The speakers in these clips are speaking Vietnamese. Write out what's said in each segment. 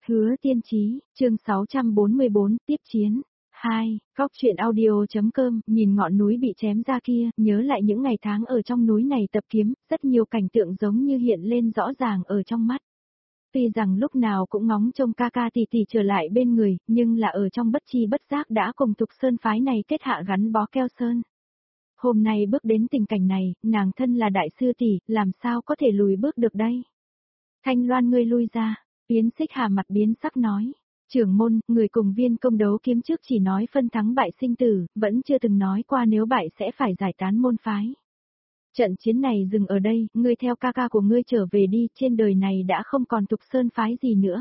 Hứa Tiên Chí, chương 644, tiếp chiến. 2, Góc truyện audio.com, nhìn ngọn núi bị chém ra kia, nhớ lại những ngày tháng ở trong núi này tập kiếm, rất nhiều cảnh tượng giống như hiện lên rõ ràng ở trong mắt. Tuy rằng lúc nào cũng ngóng trông ca ca tỷ tỷ trở lại bên người, nhưng là ở trong bất chi bất giác đã cùng Tục Sơn phái này kết hạ gắn bó keo sơn. Hôm nay bước đến tình cảnh này, nàng thân là đại sư tỷ, làm sao có thể lùi bước được đây? Thanh Loan ngươi lui ra. Yến Xích Hà mặt biến sắc nói, trưởng môn, người cùng Viên Công đấu kiếm trước chỉ nói phân thắng bại sinh tử, vẫn chưa từng nói qua nếu bại sẽ phải giải tán môn phái. Trận chiến này dừng ở đây, ngươi theo ca ca của ngươi trở về đi, trên đời này đã không còn Tục Sơn phái gì nữa.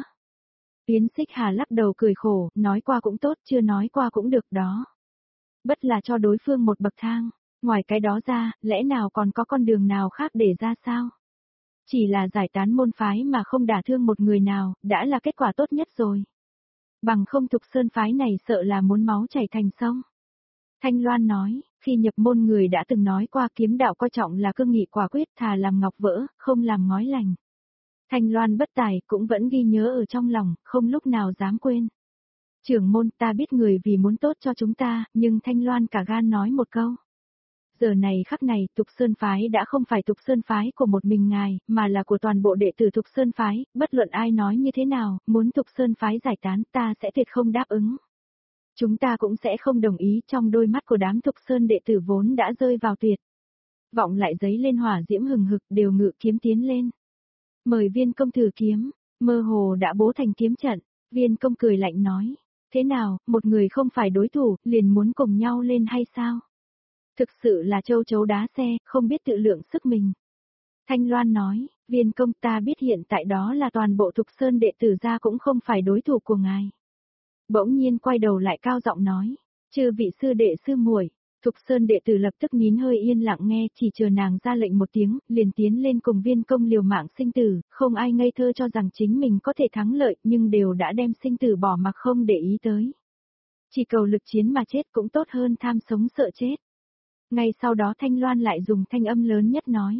Yến Xích Hà lắc đầu cười khổ, nói qua cũng tốt, chưa nói qua cũng được đó. Bất là cho đối phương một bậc thang, ngoài cái đó ra, lẽ nào còn có con đường nào khác để ra sao? Chỉ là giải tán môn phái mà không đả thương một người nào, đã là kết quả tốt nhất rồi. Bằng không Tục Sơn phái này sợ là muốn máu chảy thành sông. Thanh Loan nói, khi nhập môn người đã từng nói qua kiếm đạo coi trọng là cương nghị quả quyết, thà làm ngọc vỡ, không làm ngói lành. Thanh Loan bất tài cũng vẫn ghi nhớ ở trong lòng, không lúc nào dám quên. Trưởng môn, ta biết người vì muốn tốt cho chúng ta, nhưng Thanh Loan cả gan nói một câu. Giờ này khắc này, Tục Sơn phái đã không phải Tục Sơn phái của một mình ngài, mà là của toàn bộ đệ tử Tục Sơn phái, bất luận ai nói như thế nào, muốn Tục Sơn phái giải tán, ta sẽ tuyệt không đáp ứng. Chúng ta cũng sẽ không đồng ý, trong đôi mắt của đám Tục Sơn đệ tử vốn đã rơi vào tuyệt vọng lại giấy lên hỏa diễm hừng hực, đều ngự kiếm tiến lên. Mời Viên Công thử kiếm, mơ hồ đã bố thành kiếm trận, Viên Công cười lạnh nói, thế nào, một người không phải đối thủ, liền muốn cùng nhau lên hay sao? Thực sự là châu chấu đá xe, không biết tự lượng sức mình. Thanh Loan nói, Viên Công, ta biết hiện tại đó là toàn bộ Tục Sơn đệ tử gia cũng không phải đối thủ của ngài. Bỗng nhiên quay đầu lại cao giọng nói, chư vị sư đệ sư muội. Tục Sơn đệ tử lập tức nín hơi yên lặng nghe, chỉ chờ nàng ra lệnh một tiếng, liền tiến lên cùng Viên Công liều mạng sinh tử, không ai ngây thơ cho rằng chính mình có thể thắng lợi, nhưng đều đã đem sinh tử bỏ mặc không để ý tới. Chỉ cầu lực chiến mà chết cũng tốt hơn tham sống sợ chết. Ngay sau đó Thanh Loan lại dùng thanh âm lớn nhất nói.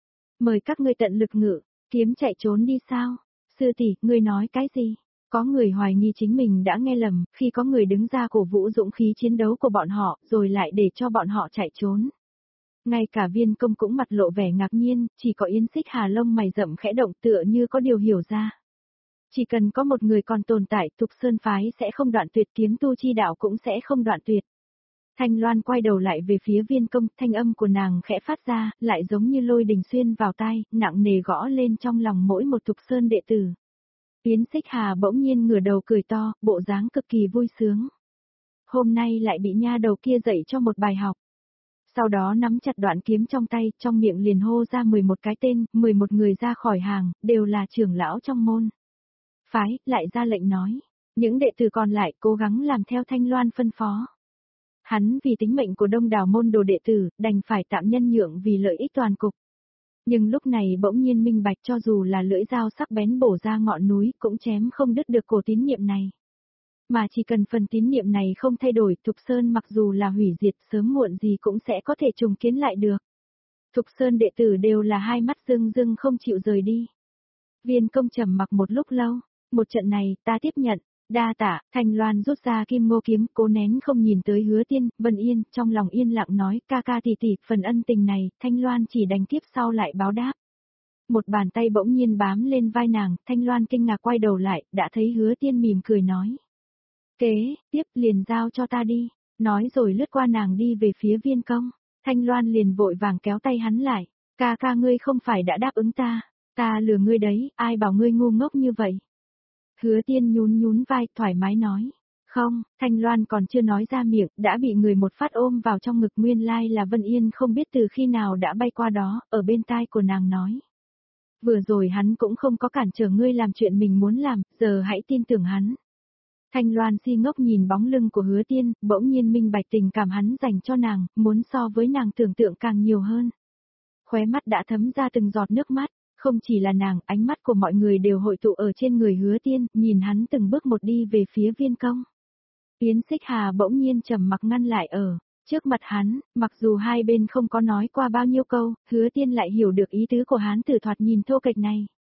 Mời các ngươi tận lực ngự, kiếm chạy trốn đi sao? Sư tỷ, ngươi nói cái gì? Có người hoài nghi chính mình đã nghe lầm, khi có người đứng ra cổ vũ dũng khí chiến đấu của bọn họ, rồi lại để cho bọn họ chạy trốn. Ngay cả Viên Công cũng mặt lộ vẻ ngạc nhiên, chỉ có Yến Xích Hà lông mày rậm khẽ động tựa như có điều hiểu ra. Chỉ cần có một người còn tồn tại, Tục Sơn phái sẽ không đoạn tuyệt, kiếm tu chi đạo cũng sẽ không đoạn tuyệt. Thanh Loan quay đầu lại về phía Viên Công, thanh âm của nàng khẽ phát ra, lại giống như lôi đình xuyên vào tai, nặng nề gõ lên trong lòng mỗi một Tục Sơn đệ tử. Yến Xích Hà bỗng nhiên ngửa đầu cười to, bộ dáng cực kỳ vui sướng. Hôm nay lại bị nha đầu kia dạy cho một bài học. Sau đó nắm chặt đoạn kiếm trong tay, trong miệng liền hô ra 11 cái tên, 11 người ra khỏi hàng, đều là trưởng lão trong môn phái, lại ra lệnh nói. Những đệ tử còn lại cố gắng làm theo Thanh Loan phân phó. Hắn vì tính mệnh của đông đảo môn đồ đệ tử, đành phải tạm nhân nhượng vì lợi ích toàn cục. Nhưng lúc này bỗng nhiên minh bạch cho dù là lưỡi dao sắc bén bổ ra ngọn núi cũng chém không đứt được cổ tín niệm này. Mà chỉ cần phần tín niệm này không thay đổi, Tục Sơn mặc dù là hủy diệt sớm muộn gì cũng sẽ có thể trùng kiến lại được. Tục Sơn đệ tử đều là hai mắt rưng rưng không chịu rời đi. Viên Công trầm mặc một lúc lâu, một trận này ta tiếp nhận. Đa tạ, Thanh Loan rút ra kim ngô kiếm, cố nén không nhìn tới Hứa Tiên, Vân Yên, trong lòng yên lặng nói, ca ca tỷ tỷ, phần ân tình này, Thanh Loan chỉ đành kiếp sau lại báo đáp. Một bàn tay bỗng nhiên bám lên vai nàng, Thanh Loan kinh ngạc quay đầu lại, đã thấy Hứa Tiên mỉm cười nói. Kế, tiếp liền giao cho ta đi, nói rồi lướt qua nàng đi về phía Viên Công. Thanh Loan liền vội vàng kéo tay hắn lại, ca ca ngươi không phải đã đáp ứng ta lừa ngươi đấy, ai bảo ngươi ngu ngốc như vậy. Hứa Tiên nhún vai, thoải mái nói. Không, Thanh Loan còn chưa nói ra miệng, đã bị người một phát ôm vào trong ngực, nguyên lai là Vân Yên không biết từ khi nào đã bay qua đó, ở bên tai của nàng nói. Vừa rồi hắn cũng không có cản trở ngươi làm chuyện mình muốn làm, giờ hãy tin tưởng hắn. Thanh Loan si ngốc nhìn bóng lưng của Hứa Tiên, bỗng nhiên minh bạch tình cảm hắn dành cho nàng, muốn so với nàng tưởng tượng càng nhiều hơn. Khóe mắt đã thấm ra từng giọt nước mắt. Không chỉ là nàng, ánh mắt của mọi người đều hội tụ ở trên người Hứa Tiên, nhìn hắn từng bước một đi về phía Viên Công. Yến Xích Hà bỗng nhiên trầm mặc ngăn lại ở trước mặt hắn, mặc dù hai bên không có nói qua bao nhiêu câu, Hứa Tiên lại hiểu được ý tứ của hắn từ thoạt nhìn thô kệch này.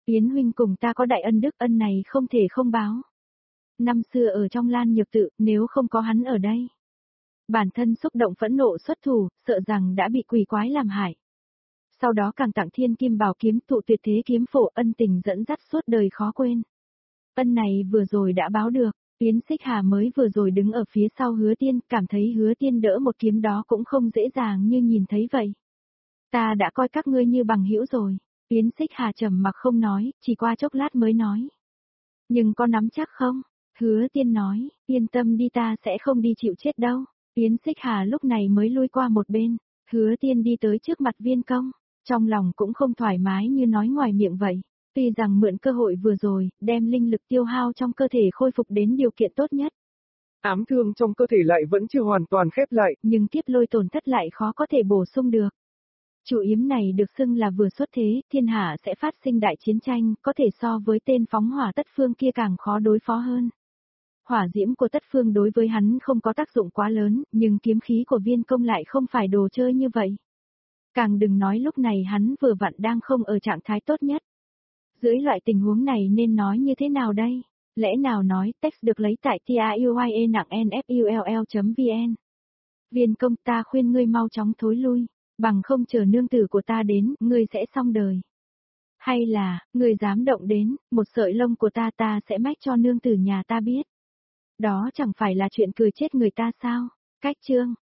Yến huynh cùng ta có đại ân đức, ân này không thể không báo. Năm xưa ở trong Lan Nhược tự, nếu không có hắn ở đây. Bản thân xúc động phẫn nộ xuất thủ, sợ rằng đã bị quỷ quái làm hại. Sau đó càng tặng thiên kim bảo kiếm tụ tuyệt thế kiếm phổ, ân tình dẫn dắt suốt đời khó quên. Ân này vừa rồi đã báo được, Yến Xích Hà mới vừa rồi đứng ở phía sau Hứa Tiên, cảm thấy Hứa Tiên đỡ một kiếm đó cũng không dễ dàng như nhìn thấy vậy. Ta đã coi các ngươi như bằng hữu rồi. Yến Xích Hà trầm mặc không nói, chỉ qua chốc lát mới nói. Nhưng có nắm chắc không? Hứa Tiên nói, yên tâm đi, ta sẽ không đi chịu chết đâu. Yến Xích Hà lúc này mới lui qua một bên, Hứa Tiên đi tới trước mặt Viên Công, trong lòng cũng không thoải mái như nói ngoài miệng vậy. Tuy rằng mượn cơ hội vừa rồi, đem linh lực tiêu hao trong cơ thể khôi phục đến điều kiện tốt nhất. Ám thương trong cơ thể lại vẫn chưa hoàn toàn khép lại, nhưng kiếp lôi tổn thất lại khó có thể bổ sung được. Chủ yếm này được xưng là vừa xuất thế, thiên hạ sẽ phát sinh đại chiến tranh, có thể so với tên phóng hỏa Tất Phương kia càng khó đối phó hơn. Hỏa diễm của Tất Phương đối với hắn không có tác dụng quá lớn, nhưng kiếm khí của Viên Công lại không phải đồ chơi như vậy. Càng đừng nói lúc này hắn vừa vặn đang không ở trạng thái tốt nhất. Dưới loại tình huống này nên nói như thế nào đây? Lẽ nào nói text được lấy tại TIUIE nặng NFULL.vn. Viên Công, ta khuyên ngươi mau chóng thối lui, bằng không chờ nương tử của ta đến, ngươi sẽ xong đời. Hay là, ngươi dám động đến, một sợi lông của ta sẽ mách cho nương tử nhà ta biết. Đó chẳng phải là chuyện cười chết người ta sao? Cách chương